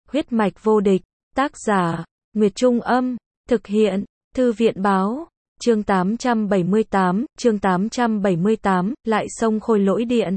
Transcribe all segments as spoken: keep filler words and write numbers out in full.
Huyết mạch vô địch, tác giả, Nguyệt Trung Âm, thực hiện, Thư viện Báo, chương tám trăm bảy mươi tám, chương tám trăm bảy mươi tám, lại xông Khôi Lỗi Điện.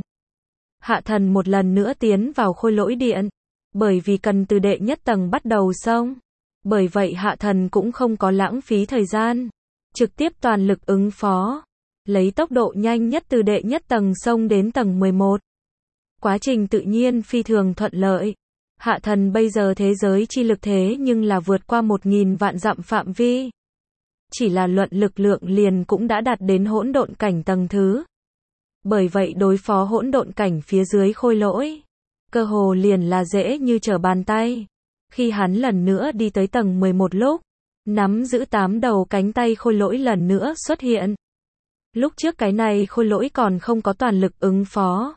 Hạ thần một lần nữa tiến vào Khôi Lỗi Điện, bởi vì cần từ đệ nhất tầng bắt đầu xông. Bởi vậy hạ thần cũng không có lãng phí thời gian, trực tiếp toàn lực ứng phó, lấy tốc độ nhanh nhất từ đệ nhất tầng xông đến tầng mười một. Quá trình tự nhiên phi thường thuận lợi. Hạ thần bây giờ thế giới chi lực thế nhưng là vượt qua một nghìn vạn dặm phạm vi. Chỉ là luận lực lượng liền cũng đã đạt đến hỗn độn cảnh tầng thứ. Bởi vậy đối phó hỗn độn cảnh phía dưới khôi lỗi, cơ hồ liền là dễ như trở bàn tay. Khi hắn lần nữa đi tới tầng mười một lúc, nắm giữ tám đầu cánh tay khôi lỗi lần nữa xuất hiện. Lúc trước cái này khôi lỗi còn không có toàn lực ứng phó.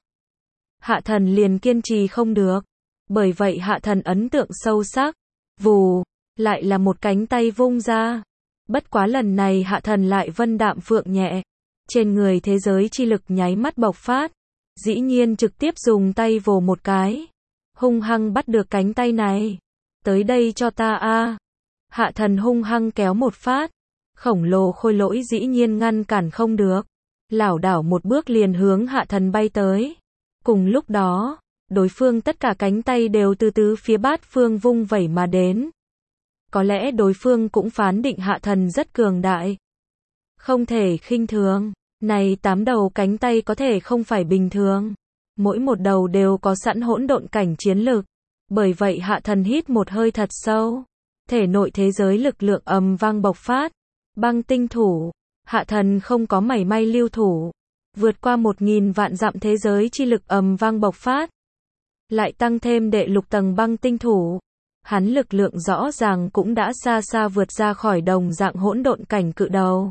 Hạ thần liền kiên trì không được. Bởi vậy hạ thần ấn tượng sâu sắc. Vù, lại là một cánh tay vung ra. Bất quá lần này hạ thần lại vân đạm phượng nhẹ. Trên người thế giới chi lực nháy mắt bộc phát. Dĩ nhiên trực tiếp dùng tay vồ một cái. Hung hăng bắt được cánh tay này. Tới đây cho ta a. Hạ thần hung hăng kéo một phát. Khổng lồ khôi lỗi dĩ nhiên ngăn cản không được. Lảo đảo một bước liền hướng hạ thần bay tới. Cùng lúc đó, đối phương tất cả cánh tay đều từ tứ phía bát phương vung vẩy mà đến. Có lẽ đối phương cũng phán định hạ thần rất cường đại. Không thể khinh thường. Này tám đầu cánh tay có thể không phải bình thường. Mỗi một đầu đều có sẵn hỗn độn cảnh chiến lực. Bởi vậy hạ thần hít một hơi thật sâu. Thể nội thế giới lực lượng ầm vang bộc phát. Băng tinh thủ. Hạ thần không có mảy may lưu thủ. Vượt qua một nghìn vạn dặm thế giới chi lực ầm vang bộc phát. Lại tăng thêm đệ lục tầng băng tinh thủ. Hắn lực lượng rõ ràng cũng đã xa xa vượt ra khỏi đồng dạng hỗn độn cảnh cự đầu.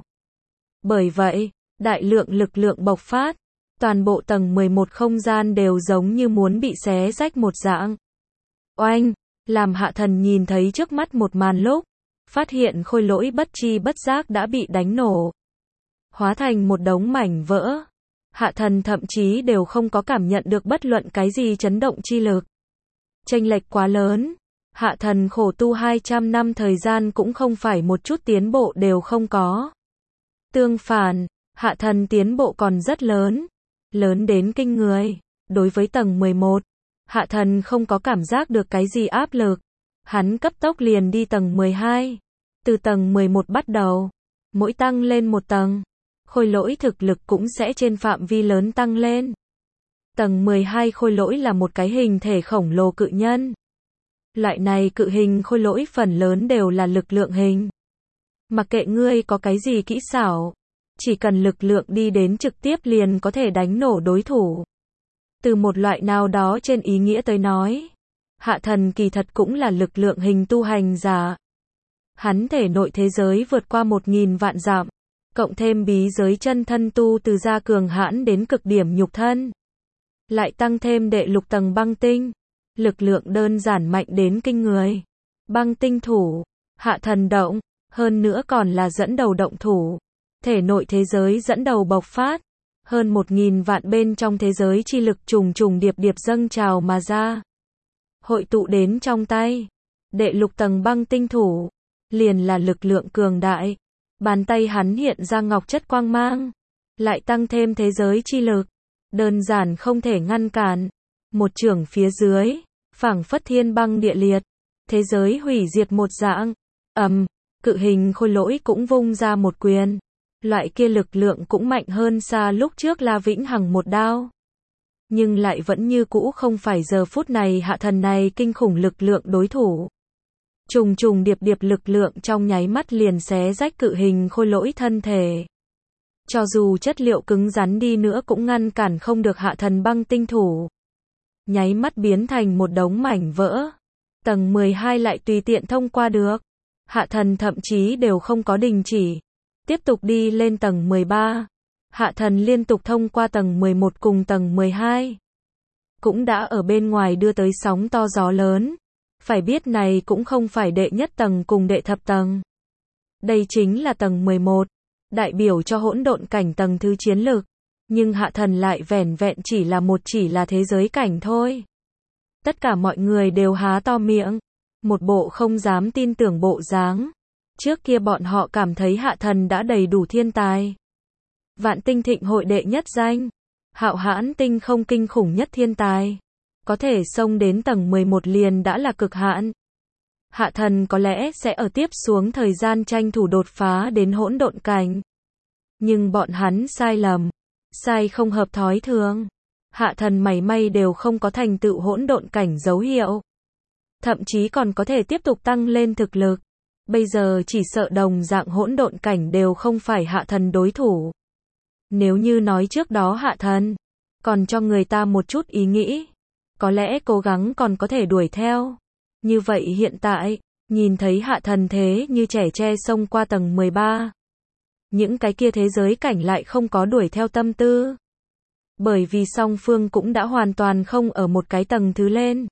Bởi vậy, đại lượng lực lượng bộc phát. Toàn bộ tầng mười một không gian đều giống như muốn bị xé rách một dạng. Oanh, làm hạ thần nhìn thấy trước mắt một màn lúc. Phát hiện khôi lỗi bất chi bất giác đã bị đánh nổ. Hóa thành một đống mảnh vỡ. Hạ thần thậm chí đều không có cảm nhận được bất luận cái gì chấn động chi lực. Chênh lệch quá lớn. Hạ thần khổ tu hai trăm năm thời gian cũng không phải một chút tiến bộ đều không có. Tương phản, hạ thần tiến bộ còn rất lớn. Lớn đến kinh người. Đối với tầng mười một, hạ thần không có cảm giác được cái gì áp lực. Hắn cấp tốc liền đi tầng mười hai. Từ tầng mười một bắt đầu, mỗi tăng lên một tầng, khôi lỗi thực lực cũng sẽ trên phạm vi lớn tăng lên. Tầng mười hai khôi lỗi là một cái hình thể khổng lồ cự nhân. Loại này cự hình khôi lỗi phần lớn đều là lực lượng hình. Mặc kệ ngươi có cái gì kỹ xảo, chỉ cần lực lượng đi đến trực tiếp liền có thể đánh nổ đối thủ. Từ một loại nào đó trên ý nghĩa tới nói, hạ thần kỳ thật cũng là lực lượng hình tu hành giả. Hắn thể nội thế giới vượt qua một nghìn vạn dặm, cộng thêm bí giới chân thân tu từ gia cường hãn đến cực điểm nhục thân. Lại tăng thêm đệ lục tầng băng tinh, lực lượng đơn giản mạnh đến kinh người. Băng tinh thủ, hạ thần động, hơn nữa còn là dẫn đầu động thủ. Thể nội thế giới dẫn đầu bộc phát, hơn một nghìn vạn bên trong thế giới chi lực trùng trùng điệp điệp dâng trào mà ra. Hội tụ đến trong tay, đệ lục tầng băng tinh thủ, liền là lực lượng cường đại. Bàn tay hắn hiện ra ngọc chất quang mang, lại tăng thêm thế giới chi lực, đơn giản không thể ngăn cản. Một chưởng phía dưới, phảng phất thiên băng địa liệt, thế giới hủy diệt một dạng. Ầm, cự hình khôi lỗi cũng vung ra một quyền. Loại kia lực lượng cũng mạnh hơn xa lúc trước La Vĩnh Hằng một đao. Nhưng lại vẫn như cũ không phải giờ phút này hạ thần này kinh khủng lực lượng đối thủ. Trùng trùng điệp điệp lực lượng trong nháy mắt liền xé rách cự hình khôi lỗi thân thể. Cho dù chất liệu cứng rắn đi nữa cũng ngăn cản không được hạ thần băng tinh thủ. Nháy mắt biến thành một đống mảnh vỡ. Tầng mười hai lại tùy tiện thông qua được. Hạ thần thậm chí đều không có đình chỉ. Tiếp tục đi lên tầng mười ba. Hạ thần liên tục thông qua tầng mười một cùng tầng mười hai. Cũng đã ở bên ngoài đưa tới sóng to gió lớn. Phải biết này cũng không phải đệ nhất tầng cùng đệ thập tầng. Đây chính là tầng mười một, đại biểu cho hỗn độn cảnh tầng thứ chiến lực. Nhưng hạ thần lại vẻn vẹn chỉ là một chỉ là thế giới cảnh thôi. Tất cả mọi người đều há to miệng. một bộ không dám tin tưởng bộ dáng. Trước kia bọn họ cảm thấy Hạ Thần đã đầy đủ thiên tài. Vạn tinh thịnh hội đệ nhất danh. Hạo hãn tinh không kinh khủng nhất thiên tài. Có thể xông đến tầng mười một liền đã là cực hạn. Hạ Thần có lẽ sẽ ở tiếp xuống thời gian tranh thủ đột phá đến hỗn độn cảnh. Nhưng bọn hắn sai lầm. Sai không hợp thói thường. Hạ Thần mảy may đều không có thành tựu hỗn độn cảnh dấu hiệu. Thậm chí còn có thể tiếp tục tăng lên thực lực. Bây giờ chỉ sợ đồng dạng hỗn độn cảnh đều không phải Hạ Thần đối thủ. Nếu như nói trước đó Hạ Thần còn cho người ta một chút ý nghĩ, có lẽ cố gắng còn có thể đuổi theo. Như vậy hiện tại, nhìn thấy Hạ Thần thế như trẻ tre xông qua tầng mười ba. Những cái kia thế giới cảnh lại không có đuổi theo tâm tư. Bởi vì song phương cũng đã hoàn toàn không ở một cái tầng thứ lên.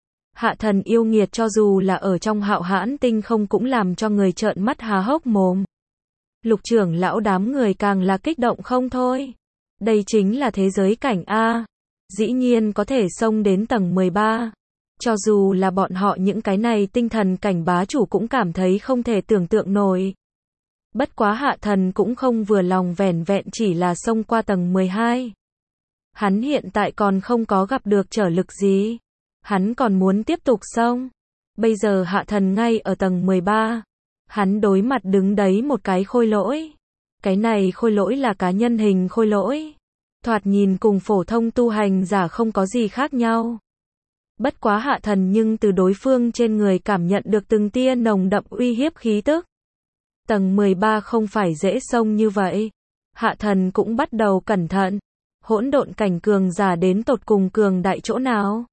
Hạ Thần yêu nghiệt cho dù là ở trong hạo hãn tinh không cũng làm cho người trợn mắt há hốc mồm. Lục trưởng lão đám người càng là kích động không thôi. Đây chính là thế giới cảnh A. Dĩ nhiên có thể xông đến tầng mười ba. Cho dù là bọn họ những cái này tinh thần cảnh bá chủ cũng cảm thấy không thể tưởng tượng nổi. Bất quá Hạ Thần cũng không vừa lòng vẻn vẹn chỉ là xông qua tầng mười hai. Hắn hiện tại còn không có gặp được trở lực gì. Hắn còn muốn tiếp tục xông. Bây giờ Hạ Thần ngay ở tầng mười ba. Hắn đối mặt đứng đấy một cái khôi lỗi. Cái này khôi lỗi là cá nhân hình khôi lỗi. Thoạt nhìn cùng phổ thông tu hành giả không có gì khác nhau. Bất quá Hạ Thần nhưng từ đối phương trên người cảm nhận được từng tia nồng đậm uy hiếp khí tức. Tầng mười ba không phải dễ xông như vậy. Hạ Thần cũng bắt đầu cẩn thận. Hỗn độn cảnh cường giả đến tột cùng cường đại chỗ nào?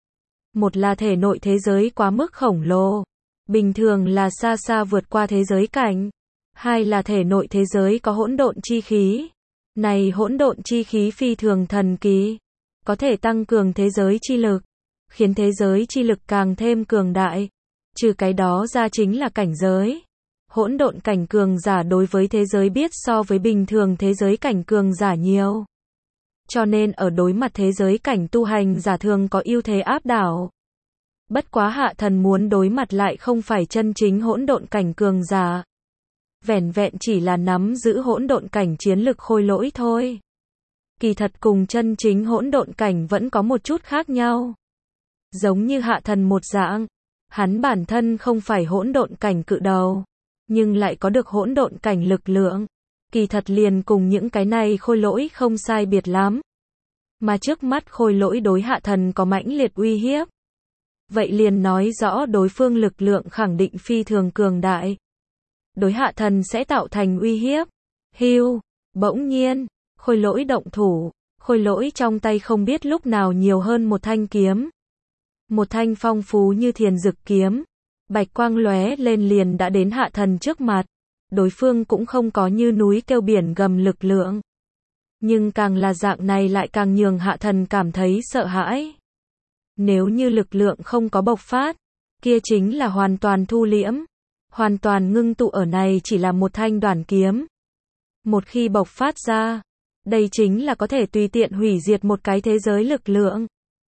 Một là thể nội thế giới quá mức khổng lồ. Bình thường là xa xa vượt qua thế giới cảnh. Hai là thể nội thế giới có hỗn độn chi khí. Này hỗn độn chi khí phi thường thần kỳ. Có thể tăng cường thế giới chi lực. Khiến thế giới chi lực càng thêm cường đại. Trừ cái đó ra chính là cảnh giới. Hỗn độn cảnh cường giả đối với thế giới biết so với bình thường thế giới cảnh cường giả nhiều. Cho nên ở đối mặt thế giới cảnh tu hành giả thường có ưu thế áp đảo. Bất quá Hạ Thần muốn đối mặt lại không phải chân chính hỗn độn cảnh cường giả. Vẻn vẹn chỉ là nắm giữ hỗn độn cảnh chiến lực khôi lỗi thôi. Kỳ thật cùng chân chính hỗn độn cảnh vẫn có một chút khác nhau. Giống như Hạ Thần một dạng, hắn bản thân không phải hỗn độn cảnh cự đầu, nhưng lại có được hỗn độn cảnh lực lượng. Kỳ thật liền cùng những cái này khôi lỗi không sai biệt lắm. Mà trước mắt khôi lỗi đối Hạ Thần có mãnh liệt uy hiếp. Vậy liền nói rõ đối phương lực lượng khẳng định phi thường cường đại. Đối Hạ Thần sẽ tạo thành uy hiếp. Hưu, bỗng nhiên, khôi lỗi động thủ, khôi lỗi trong tay không biết lúc nào nhiều hơn một thanh kiếm. Một thanh phong phú như thiền dực kiếm. Bạch quang lóe lên liền đã đến Hạ Thần trước mặt. Đối phương cũng không có như núi kêu biển gầm lực lượng. Nhưng càng là dạng này lại càng nhường Hạ Thần cảm thấy sợ hãi. Nếu như lực lượng không có bộc phát, kia chính là hoàn toàn thu liễm. Hoàn toàn ngưng tụ ở này chỉ là một thanh đoản kiếm. Một khi bộc phát ra, đây chính là có thể tùy tiện hủy diệt một cái thế giới lực lượng.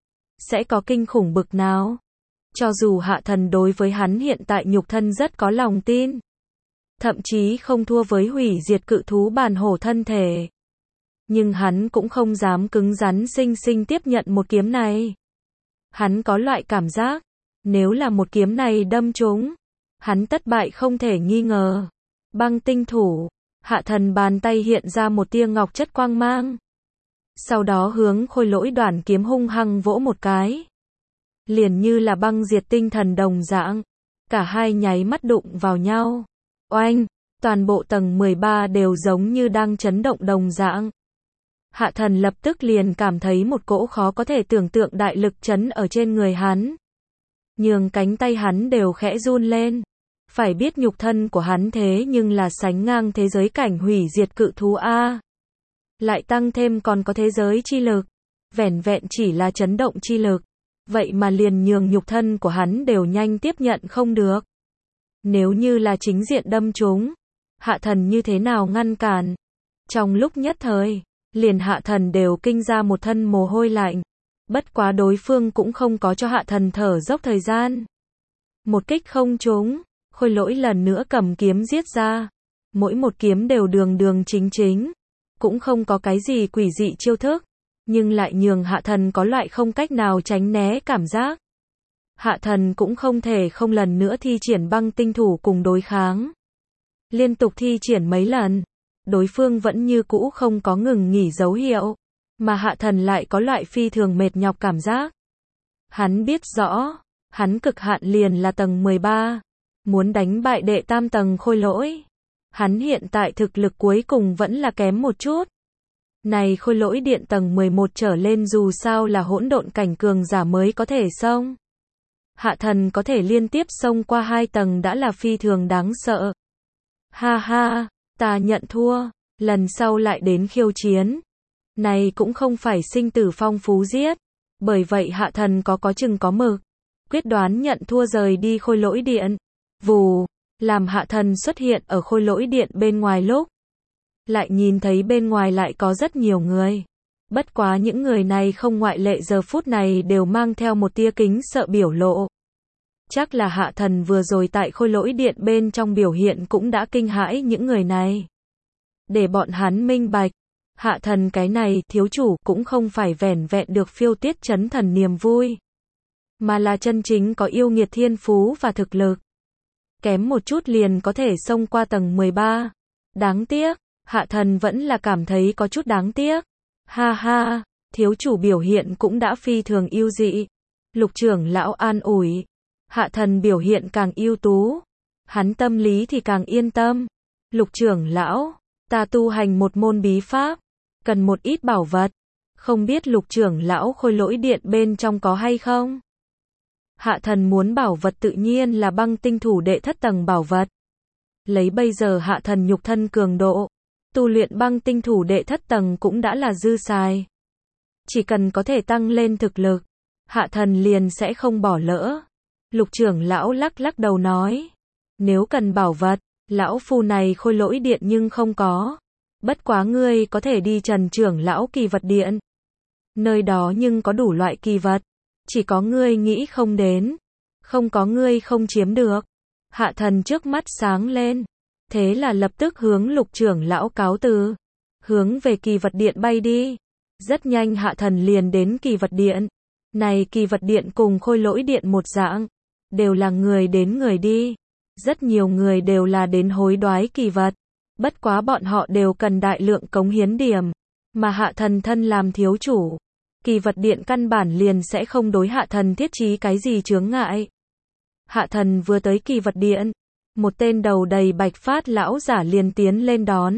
Sẽ có kinh khủng bực nào? Cho dù Hạ Thần đối với hắn hiện tại nhục thân rất có lòng tin. Thậm chí không thua với hủy diệt cự thú bàn hổ thân thể. Nhưng hắn cũng không dám cứng rắn sinh sinh tiếp nhận một kiếm này. Hắn có loại cảm giác, nếu là một kiếm này đâm trúng, hắn tất bại không thể nghi ngờ. Băng tinh thủ, Hạ Thần bàn tay hiện ra một tia ngọc chất quang mang. Sau đó hướng khôi lỗi đoản kiếm hung hăng vỗ một cái. Liền như là băng diệt tinh thần đồng dạng. Cả hai nháy mắt đụng vào nhau. Oanh, toàn bộ tầng mười ba đều giống như đang chấn động đồng dạng. Hạ Thần lập tức liền cảm thấy một cỗ khó có thể tưởng tượng đại lực chấn ở trên người hắn. Nhường cánh tay hắn đều khẽ run lên. Phải biết nhục thân của hắn thế nhưng là sánh ngang thế giới cảnh hủy diệt cự thú A. Lại tăng thêm còn có thế giới chi lực. Vẻn vẹn chỉ là chấn động chi lực. Vậy mà liền nhường nhục thân của hắn đều nhanh tiếp nhận không được. Nếu như là chính diện đâm trúng, Hạ Thần như thế nào ngăn cản? Trong lúc nhất thời, liền Hạ Thần đều kinh ra một thân mồ hôi lạnh. Bất quá đối phương cũng không có cho Hạ Thần thở dốc thời gian. Một kích không trúng, Khôi Lỗi lần nữa cầm kiếm giết ra. Mỗi một kiếm đều đường đường chính chính, cũng không có cái gì quỷ dị chiêu thức, nhưng lại nhường Hạ Thần có loại không cách nào tránh né cảm giác. Hạ Thần cũng không thể không lần nữa thi triển băng tinh thủ cùng đối kháng. Liên tục thi triển mấy lần, đối phương vẫn như cũ không có ngừng nghỉ dấu hiệu, mà Hạ Thần lại có loại phi thường mệt nhọc cảm giác. Hắn biết rõ, hắn cực hạn liền là tầng mười ba, muốn đánh bại đệ tam tầng Khôi Lỗi. Hắn hiện tại thực lực cuối cùng vẫn là kém một chút. Này Khôi Lỗi điện tầng mười một trở lên dù sao là hỗn độn cảnh cường giả mới có thể xông. Hạ Thần có thể liên tiếp xông qua hai tầng đã là phi thường đáng sợ. Ha ha, ta nhận thua, lần sau lại đến khiêu chiến. Này cũng không phải sinh tử phong phú giết, bởi vậy Hạ Thần có có chừng có mực, quyết đoán nhận thua rời đi Khôi Lỗi điện. Vù, làm Hạ Thần xuất hiện ở Khôi Lỗi điện bên ngoài lúc, lại nhìn thấy bên ngoài lại có rất nhiều người. Bất quá những người này không ngoại lệ giờ phút này đều mang theo một tia kính sợ biểu lộ. Chắc là Hạ Thần vừa rồi tại Khôi Lỗi điện bên trong biểu hiện cũng đã kinh hãi những người này. Để bọn hắn minh bạch, Hạ Thần cái này thiếu chủ cũng không phải vẻn vẹn được phiêu tiết chấn thần niềm vui, mà là chân chính có yêu nghiệt thiên phú và thực lực. Kém một chút liền có thể xông qua tầng mười ba. Đáng tiếc, Hạ Thần vẫn là cảm thấy có chút đáng tiếc. Ha ha, thiếu chủ biểu hiện cũng đã phi thường ưu dị. Lục trưởng lão an ủi. Hạ Thần biểu hiện càng ưu tú, hắn tâm lý thì càng yên tâm. Lục trưởng lão, ta tu hành một môn bí pháp, cần một ít bảo vật. Không biết lục trưởng lão Khôi Lỗi điện bên trong có hay không? Hạ Thần muốn bảo vật tự nhiên là băng tinh thủ đệ thất tầng bảo vật. Lấy bây giờ Hạ Thần nhục thân cường độ, tu luyện băng tinh thủ đệ thất tầng cũng đã là dư xài. Chỉ cần có thể tăng lên thực lực, Hạ Thần liền sẽ không bỏ lỡ. Lục trưởng lão lắc lắc đầu nói, nếu cần bảo vật, lão phu này Khôi Lỗi điện nhưng không có. Bất quá ngươi có thể đi Trần trưởng lão kỳ vật điện. Nơi đó nhưng có đủ loại kỳ vật, chỉ có ngươi nghĩ không đến, không có ngươi không chiếm được. Hạ Thần trước mắt sáng lên, thế là lập tức hướng lục trưởng lão cáo từ, hướng về kỳ vật điện bay đi. Rất nhanh Hạ Thần liền đến kỳ vật điện. Này kỳ vật điện cùng Khôi Lỗi điện một dạng, đều là người đến người đi. Rất nhiều người đều là đến hối đoái kỳ vật, bất quá bọn họ đều cần đại lượng cống hiến điểm, mà Hạ Thần thân làm thiếu chủ, kỳ vật điện căn bản liền sẽ không đối Hạ Thần thiết trí cái gì chướng ngại. Hạ Thần vừa tới kỳ vật điện, một tên đầu đầy bạch phát lão giả liền tiến lên đón.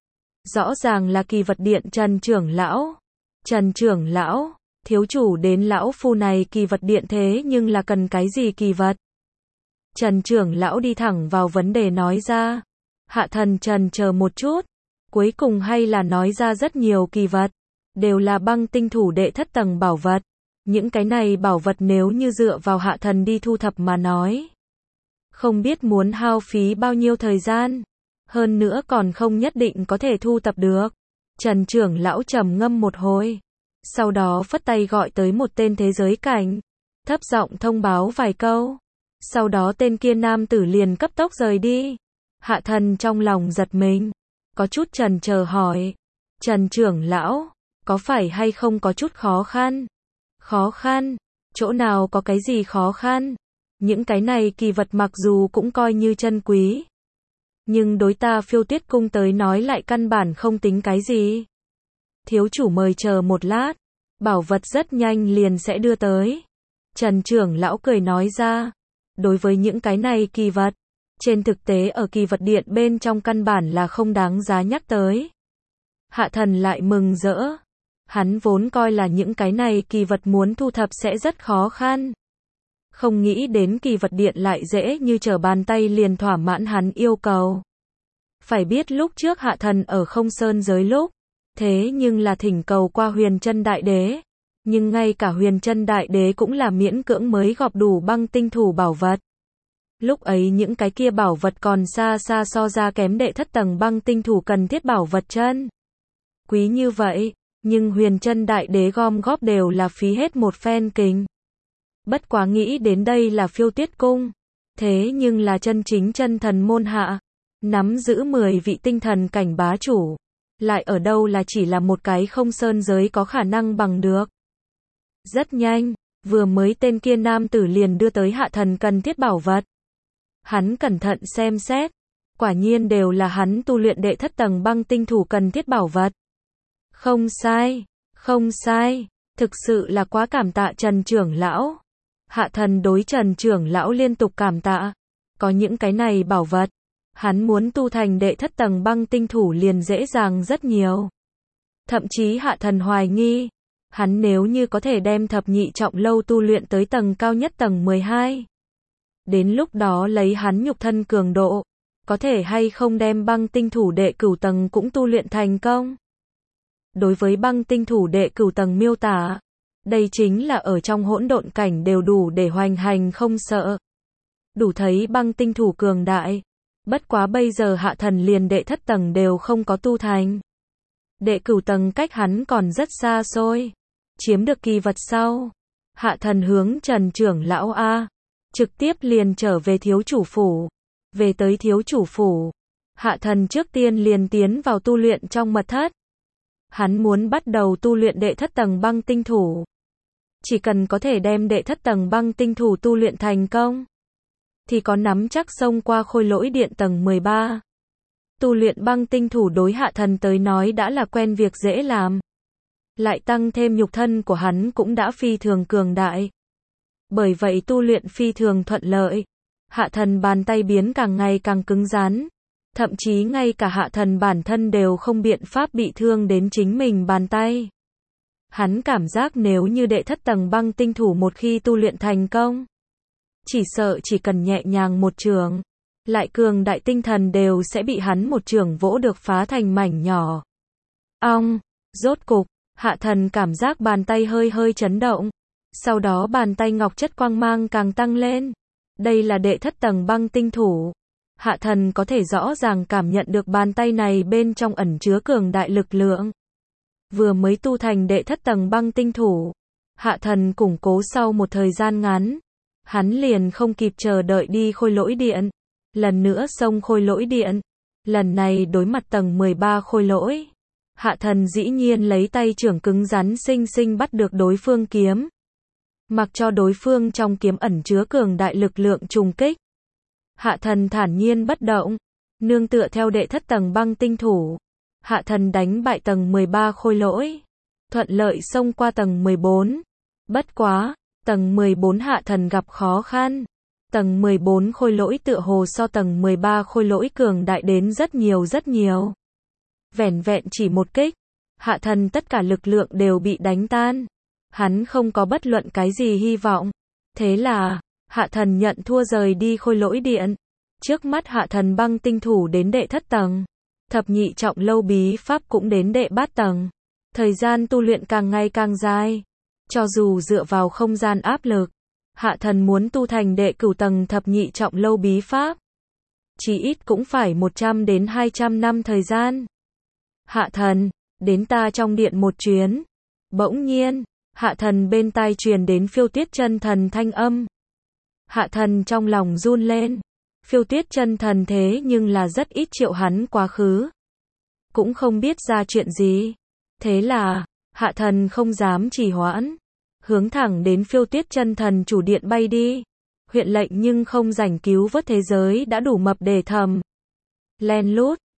Rõ ràng là kỳ vật điện Trần trưởng lão. Trần trưởng lão, thiếu chủ đến lão phu này kỳ vật điện thế nhưng là cần cái gì kỳ vật? Trần trưởng lão đi thẳng vào vấn đề nói ra. Hạ Thần trần chờ một chút, cuối cùng hay là nói ra rất nhiều kỳ vật, đều là băng tinh thủ đệ thất tầng bảo vật. Những cái này bảo vật nếu như dựa vào Hạ Thần đi thu thập mà nói, không biết muốn hao phí bao nhiêu thời gian, hơn nữa còn không nhất định có thể thu thập được. Trần trưởng lão trầm ngâm một hồi, sau đó phất tay gọi tới một tên thế giới cảnh, thấp giọng thông báo vài câu. Sau đó tên kia nam tử liền cấp tốc rời đi. Hạ Thần trong lòng giật mình, có chút chần chờ hỏi, Trần trưởng lão, có phải hay không có chút khó khăn? Khó khăn? Chỗ nào có cái gì khó khăn? Những cái này kỳ vật mặc dù cũng coi như chân quý, nhưng đối ta Phiêu Tuyết cung tới nói lại căn bản không tính cái gì. Thiếu chủ mời chờ một lát, bảo vật rất nhanh liền sẽ đưa tới. Trần trưởng lão cười nói ra, đối với những cái này kỳ vật, trên thực tế ở kỳ vật điện bên trong căn bản là không đáng giá nhắc tới. Hạ Thần lại mừng rỡ. Hắn vốn coi là những cái này kỳ vật muốn thu thập sẽ rất khó khăn. Không nghĩ đến kỳ vật điện lại dễ như trở bàn tay liền thỏa mãn hắn yêu cầu. Phải biết lúc trước Hạ Thần ở Không Sơn giới lúc, thế nhưng là thỉnh cầu qua Huyền Chân Đại Đế. Nhưng ngay cả Huyền Chân Đại Đế cũng là miễn cưỡng mới gọp đủ băng tinh thủ bảo vật. Lúc ấy những cái kia bảo vật còn xa xa so ra kém đệ thất tầng băng tinh thủ cần thiết bảo vật chân quý như vậy, nhưng Huyền Chân Đại Đế gom góp đều là phí hết một phen kình. Bất quá nghĩ đến đây là Phiêu Tuyết cung, Thế nhưng là chân chính chân thần môn hạ, nắm giữ mười vị tinh thần cảnh bá chủ, lại ở đâu là chỉ là một cái không sơn giới có khả năng bằng được. Rất nhanh, vừa mới tên kia nam tử liền đưa tới Hạ Thần cần thiết bảo vật. Hắn cẩn thận xem xét, quả nhiên đều là hắn tu luyện đệ thất tầng băng tinh thủ cần thiết bảo vật. Không sai, không sai, thực sự là quá cảm tạ Trần trưởng lão. Hạ Thần đối Trần trưởng lão liên tục cảm tạ. Có những cái này bảo vật, hắn muốn tu thành đệ thất tầng băng tinh thủ liền dễ dàng rất nhiều. Thậm chí Hạ Thần hoài nghi, hắn nếu như có thể đem thập nhị trọng lâu tu luyện tới tầng cao nhất tầng mười hai. Đến lúc đó lấy hắn nhục thân cường độ, có thể hay không đem băng tinh thủ đệ cửu tầng cũng tu luyện thành công. Đối với băng tinh thủ đệ cửu tầng miêu tả, đây chính là ở trong hỗn độn cảnh đều đủ để hoành hành không sợ. Đủ thấy băng tinh thủ cường đại. Bất quá bây giờ Hạ Thần liền đệ thất tầng đều không có tu thành. Đệ cửu tầng cách hắn còn rất xa xôi. Chiếm được kỳ vật sau, Hạ Thần hướng Trần trưởng lão A, trực tiếp liền trở về thiếu chủ phủ. Về tới thiếu chủ phủ, Hạ Thần trước tiên liền tiến vào tu luyện trong mật thất. Hắn muốn bắt đầu tu luyện đệ thất tầng băng tinh thủ. Chỉ cần có thể đem đệ thất tầng băng tinh thủ tu luyện thành công, thì có nắm chắc xông qua khôi lỗi điện tầng mười ba. Tu luyện băng tinh thủ đối Hạ Thần tới nói đã là quen việc dễ làm. Lại tăng thêm nhục thân của hắn cũng đã phi thường cường đại. Bởi vậy tu luyện phi thường thuận lợi. Hạ Thần bàn tay biến càng ngày càng cứng rắn. Thậm chí ngay cả Hạ Thần bản thân đều không biện pháp bị thương đến chính mình bàn tay. Hắn cảm giác nếu như đệ thất tầng băng tinh thủ một khi tu luyện thành công, chỉ sợ chỉ cần nhẹ nhàng một trường, lại cường đại tinh thần đều sẽ bị hắn một trường vỗ được phá thành mảnh nhỏ. Ong, rốt cục, Hạ Thần cảm giác bàn tay hơi hơi chấn động. Sau đó bàn tay ngọc chất quang mang càng tăng lên. Đây là đệ thất tầng băng tinh thủ. Hạ Thần có thể rõ ràng cảm nhận được bàn tay này bên trong ẩn chứa cường đại lực lượng. Vừa mới tu thành đệ thất tầng băng tinh thủ, Hạ Thần củng cố sau một thời gian ngắn, hắn liền không kịp chờ đợi đi khôi lỗi điện. Lần nữa xông khôi lỗi điện. Lần này đối mặt tầng mười ba khôi lỗi. Hạ Thần dĩ nhiên lấy tay trưởng cứng rắn xinh xinh bắt được đối phương kiếm. Mặc cho đối phương trong kiếm ẩn chứa cường đại lực lượng trùng kích. Hạ Thần thản nhiên bất động, nương tựa theo đệ thất tầng băng tinh thủ. Hạ Thần đánh bại tầng mười ba khôi lỗi, thuận lợi xông qua tầng mười bốn. Bất quá, tầng mười bốn Hạ Thần gặp khó khăn. Tầng mười bốn khôi lỗi tựa hồ so tầng mười ba khôi lỗi cường đại đến rất nhiều rất nhiều. Vẻn vẹn chỉ một kích, Hạ Thần tất cả lực lượng đều bị đánh tan. Hắn không có bất luận cái gì hy vọng. Thế là, Hạ Thần nhận thua rời đi khôi lỗi điện. Trước mắt Hạ Thần băng tinh thủ đến đệ thất tầng. Thập nhị trọng lâu bí pháp cũng đến đệ bát tầng. Thời gian tu luyện càng ngày càng dài. Cho dù dựa vào không gian áp lực, Hạ Thần muốn tu thành đệ cửu tầng thập nhị trọng lâu bí pháp, chỉ ít cũng phải một trăm đến hai trăm năm thời gian. Hạ Thần, đến ta trong điện một chuyến. Bỗng nhiên, Hạ Thần bên tai truyền đến Phiêu Tuyết chân thần thanh âm. Hạ Thần trong lòng run lên. Phiêu Tuyết chân thần thế nhưng là rất ít triệu hắn quá khứ. Cũng không biết ra chuyện gì. Thế là, Hạ Thần không dám trì hoãn. Hướng thẳng đến Phiêu Tuyết chân thần chủ điện bay đi. Huyện lệnh nhưng không rảnh cứu vớt thế giới đã đủ mập để thầm. Len lút,